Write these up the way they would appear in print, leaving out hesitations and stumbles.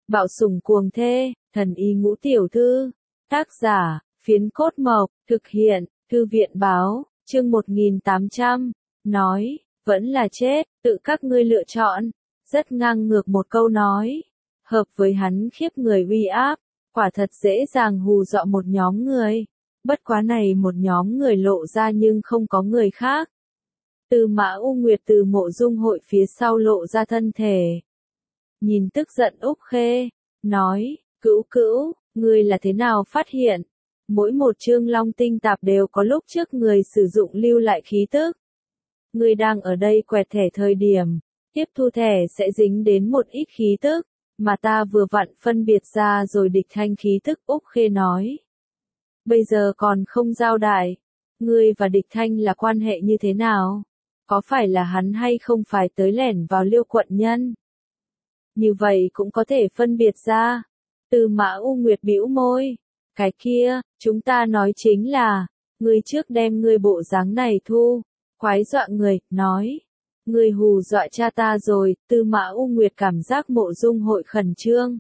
Bạo sủng cuồng thê, thần y ngũ tiểu thư. Tác giả, Phiến Cốt Mộc, thực hiện, Thư viện báo, chương 1800. Nói, vẫn là chết, tự các ngươi lựa chọn. Rất ngang ngược một câu nói. Hợp với hắn khiếp người uy áp, quả thật dễ dàng hù dọa một nhóm người. Bất quá này một nhóm người lộ ra nhưng không có người khác. Tư Mã U Nguyệt từ Mộ Dung Hội phía sau lộ ra thân thể. Nhìn tức giận Úc Khê, nói, Cữu Cữu, ngươi là thế nào phát hiện? Mỗi một chương long tinh tạp đều có lúc trước người sử dụng lưu lại khí tức. Ngươi đang ở đây quẹt thẻ thời điểm, tiếp thu thẻ sẽ dính đến một ít khí tức, mà ta vừa vặn phân biệt ra rồi địch thanh khí tức. Úc Khê nói. Bây giờ còn không giao đại, ngươi và địch thanh là quan hệ như thế nào? Có phải là hắn hay không phải tới lẻn vào Liêu quận nhân? Như vậy cũng có thể phân biệt ra. Tư Mã U Nguyệt bĩu môi. Cái kia, chúng ta nói chính là, ngươi trước đem ngươi bộ dáng này thu, quái dọa người, nói. Ngươi hù dọa cha ta rồi. Tư Mã U Nguyệt cảm giác Mộ Dung Hội khẩn trương.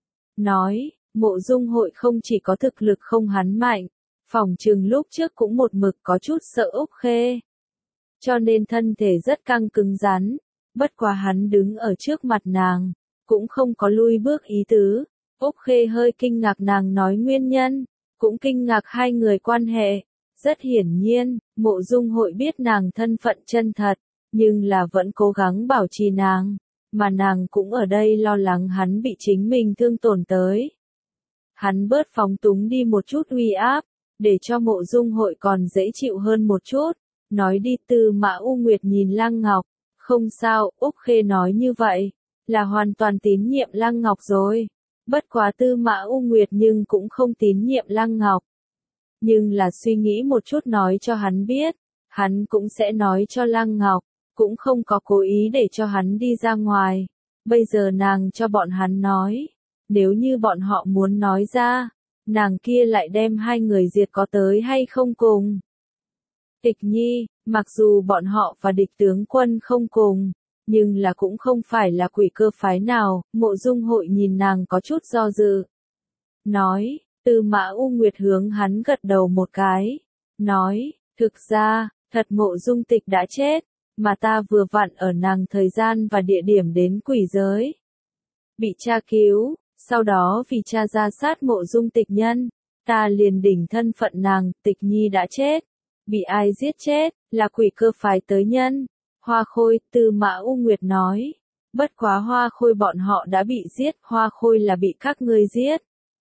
Nói, Mộ Dung Hội không chỉ có thực lực không hắn mạnh, phỏng chừng lúc trước cũng một mực có chút sợ Úc Khê. Cho nên thân thể rất căng cứng rắn, bất quá hắn đứng ở trước mặt nàng, cũng không có lui bước ý tứ. Úc Khê hơi kinh ngạc nàng nói nguyên nhân, cũng kinh ngạc hai người quan hệ. Rất hiển nhiên, Mộ Dung Hội biết nàng thân phận chân thật, nhưng là vẫn cố gắng bảo trì nàng, mà nàng cũng ở đây lo lắng hắn bị chính mình thương tổn tới. Hắn bớt phóng túng đi một chút uy áp, để cho Mộ Dung Hội còn dễ chịu hơn một chút. Nói đi. Tư Mã U Nguyệt nhìn Lăng Ngọc, không sao. Úc Khê nói như vậy, là hoàn toàn tín nhiệm Lăng Ngọc rồi. Bất quá Tư Mã U Nguyệt nhưng cũng không tín nhiệm Lăng Ngọc. Nhưng là suy nghĩ một chút nói cho hắn biết, hắn cũng sẽ nói cho Lăng Ngọc, cũng không có cố ý để cho hắn đi ra ngoài. Bây giờ nàng cho bọn hắn nói, nếu như bọn họ muốn nói ra, nàng kia lại đem hai người diệt có tới hay không cùng. Tịch Nhi, mặc dù bọn họ và địch tướng quân không cùng, nhưng là cũng không phải là quỷ cơ phái nào. Mộ Dung Hội nhìn nàng có chút do dự. Nói, Tư Mã U Nguyệt hướng hắn gật đầu một cái. Nói, thực ra, thật Mộ Dung Tịch đã chết, mà ta vừa vặn ở nàng thời gian và địa điểm đến quỷ giới. Bị cha cứu, sau đó vì cha ra sát Mộ Dung Tịch nhân, ta liền đỉnh thân phận nàng. Tịch Nhi đã chết. Bị ai giết chết, là quỷ cơ phái tới nhân. Hoa Khôi. Tư Mã U Nguyệt nói. Bất quá Hoa Khôi bọn họ đã bị giết, Hoa Khôi là bị các ngươi giết.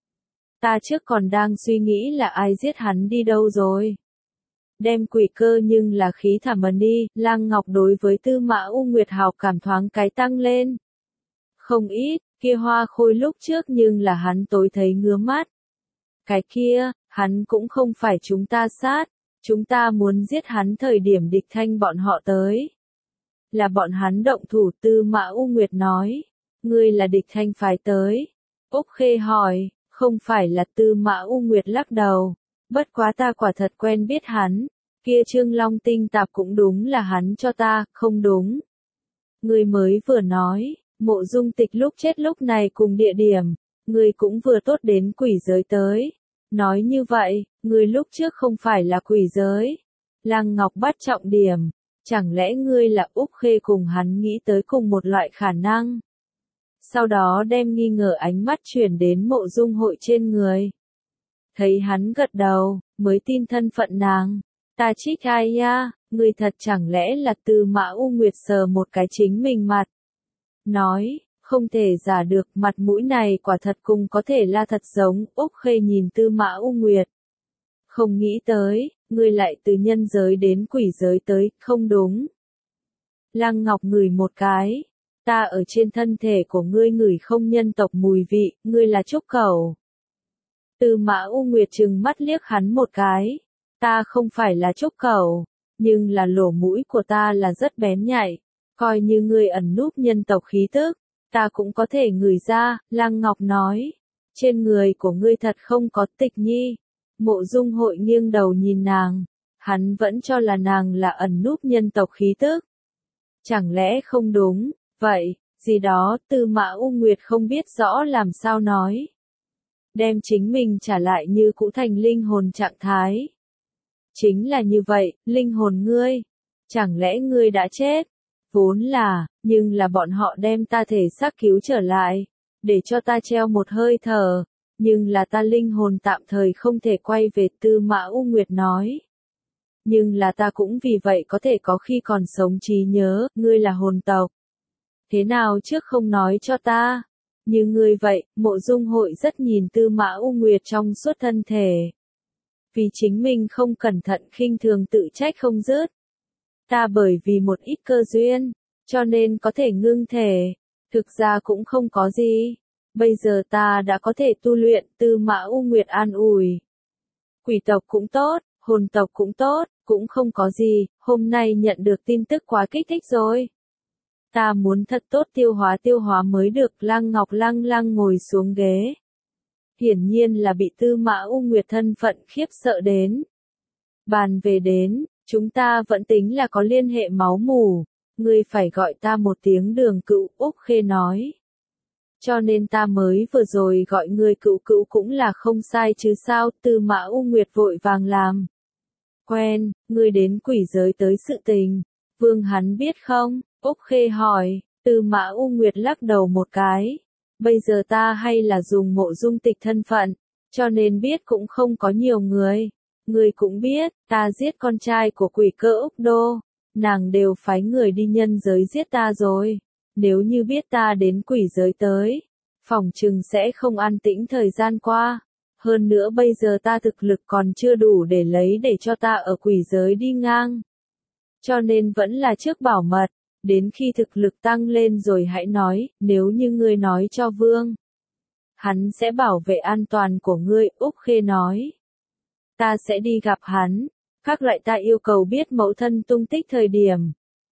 Ta trước còn đang suy nghĩ là ai giết hắn đi đâu rồi. Đem quỷ cơ nhưng là khí thả mần đi. Lăng Ngọc đối với Tư Mã U Nguyệt hào cảm thoáng cái tăng lên. Không ít, kia Hoa Khôi lúc trước nhưng là hắn tối thấy ngứa mắt. Cái kia, hắn cũng không phải chúng ta sát. Chúng ta muốn giết hắn thời điểm địch thanh bọn họ tới. Là bọn hắn động thủ. Tư Mã U Nguyệt nói. Ngươi là địch thanh phái tới. Úc Khê hỏi. Không phải là. Tư Mã U Nguyệt lắc đầu. Bất quá ta quả thật quen biết hắn. Kia chương long tinh tạp cũng đúng là hắn cho ta, không đúng. Ngươi mới vừa nói, Mộ Dung Tịch lúc chết lúc này cùng địa điểm, ngươi cũng vừa tốt đến quỷ giới tới. Nói như vậy, ngươi lúc trước không phải là quỷ giới. Lăng Ngọc bắt trọng điểm, chẳng lẽ ngươi là Úc Khê cùng hắn nghĩ tới cùng một loại khả năng. Sau đó đem nghi ngờ ánh mắt chuyển đến Mộ Dung Hội trên người. Thấy hắn gật đầu, mới tin thân phận nàng. Ta trích ai ya, ngươi thật chẳng lẽ là. Tư Mã U Nguyệt sờ một cái chính mình mặt. Nói, không thể giả được, mặt mũi này quả thật cùng có thể là thật giống. Úc Khê nhìn Tư Mã U Nguyệt. Không nghĩ tới, ngươi lại từ nhân giới đến quỷ giới tới, không đúng. Lăng Ngọc ngửi một cái. Ta ở trên thân thể của ngươi ngửi không nhân tộc mùi vị, ngươi là trúc cẩu. Tư Mã U Nguyệt trừng mắt liếc hắn một cái. Ta không phải là trúc cẩu, nhưng là lỗ mũi của ta là rất bén nhạy. Coi như ngươi ẩn núp nhân tộc khí tức, ta cũng có thể ngửi ra. Lăng Ngọc nói. Trên người của ngươi thật không có. Tịch Nhi. Mộ Dung Hội nghiêng đầu nhìn nàng. Hắn vẫn cho là nàng là ẩn núp nhân tộc khí tức. Chẳng lẽ không đúng, vậy, gì đó, Tư Mã U Nguyệt không biết rõ làm sao nói. Đem chính mình trả lại như cũ thành linh hồn trạng thái. Chính là như vậy, linh hồn ngươi. Chẳng lẽ ngươi đã chết? Vốn là, nhưng là bọn họ đem ta thể xác cứu trở lại, để cho ta treo một hơi thở, nhưng là ta linh hồn tạm thời không thể quay về, Tư Mã U Nguyệt nói. Nhưng là ta cũng vì vậy có thể có khi còn sống trí nhớ, ngươi là hồn tộc. Thế nào trước không nói cho ta? Như ngươi vậy, Mộ Dung Hội rất nhìn Tư Mã U Nguyệt trong suốt thân thể. Vì chính mình không cẩn thận khinh thường tự trách không dứt. Ta bởi vì một ít cơ duyên, cho nên có thể ngưng thể. Thực ra cũng không có gì. Bây giờ ta đã có thể tu luyện, Tư Mã U Nguyệt an ủi. Quỷ tộc cũng tốt, hồn tộc cũng tốt, cũng không có gì, hôm nay nhận được tin tức quá kích thích rồi. Ta muốn thật tốt tiêu hóa mới được, Lăng Ngọc lăng lăng ngồi xuống ghế. Hiển nhiên là bị Tư Mã U Nguyệt thân phận khiếp sợ đến. Bàn về đến, chúng ta vẫn tính là có liên hệ máu mủ, ngươi phải gọi ta một tiếng Đường Cựu, Úc Khê nói. Cho nên ta mới vừa rồi gọi ngươi Cựu Cựu cũng là không sai chứ sao, Tư Mã U Nguyệt vội vàng làm. Quen, ngươi đến quỷ giới tới sự tình, Vương hắn biết không? Úc Khê hỏi, Tư Mã U Nguyệt lắc đầu một cái. Bây giờ ta hay là dùng Mộ Dung Tịch thân phận, cho nên biết cũng không có nhiều người. Ngươi cũng biết, ta giết con trai của quỷ cơ Úc Đô, nàng đều phái người đi nhân giới giết ta rồi. Nếu như biết ta đến quỷ giới tới, phỏng chừng sẽ không an tĩnh thời gian qua. Hơn nữa bây giờ ta thực lực còn chưa đủ để lấy để cho ta ở quỷ giới đi ngang. Cho nên vẫn là trước bảo mật, đến khi thực lực tăng lên rồi hãy nói, nếu như ngươi nói cho Vương. Hắn sẽ bảo vệ an toàn của ngươi, Úc Khê nói. Ta sẽ đi gặp hắn, khác lại ta yêu cầu biết mẫu thân tung tích thời điểm.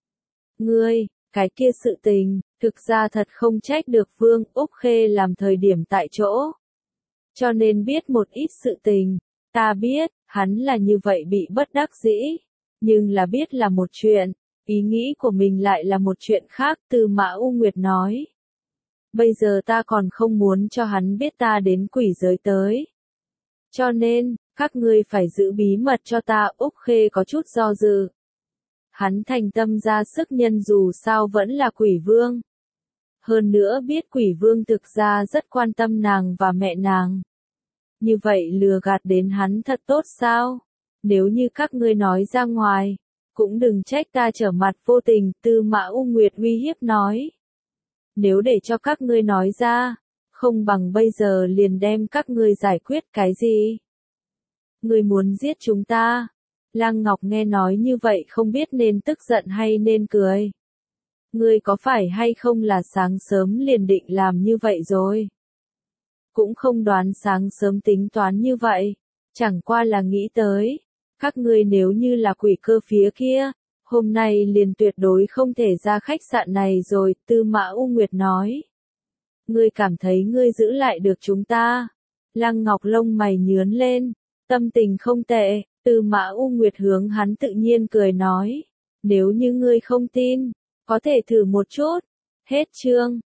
Ngươi, cái kia sự tình, thực ra thật không trách được Vương, Úc Khê làm thời điểm tại chỗ. Cho nên biết một ít sự tình, ta biết, hắn là như vậy bị bất đắc dĩ, nhưng là biết là một chuyện, ý nghĩ của mình lại là một chuyện khác, Tư Mã U Nguyệt nói. Bây giờ ta còn không muốn cho hắn biết ta đến quỷ giới tới. Cho nên, các ngươi phải giữ bí mật cho ta, Úc Khê có chút do dự. Hắn thành tâm ra sức nhân dù sao vẫn là quỷ vương. Hơn nữa biết quỷ vương thực ra rất quan tâm nàng và mẹ nàng. Như vậy lừa gạt đến hắn thật tốt sao? Nếu như các ngươi nói ra ngoài, cũng đừng trách ta trở mặt vô tình, Tư Mã U Nguyệt uy hiếp nói. Nếu để cho các ngươi nói ra, không bằng bây giờ liền đem các ngươi giải quyết cái gì? Ngươi muốn giết chúng ta? Lăng Ngọc nghe nói như vậy không biết nên tức giận hay nên cười. Ngươi có phải hay không là sáng sớm liền định làm như vậy rồi? Cũng không đoán sáng sớm tính toán như vậy, chẳng qua là nghĩ tới. Các ngươi nếu như là quỷ cơ phía kia, hôm nay liền tuyệt đối không thể ra khách sạn này rồi, Tư Mã U Nguyệt nói. Ngươi cảm thấy ngươi giữ lại được chúng ta? Lăng Ngọc lông mày nhướn lên, tâm tình không tệ, Tư Mã U Nguyệt hướng hắn tự nhiên cười nói. Nếu như ngươi không tin, có thể thử một chút. Hết chương.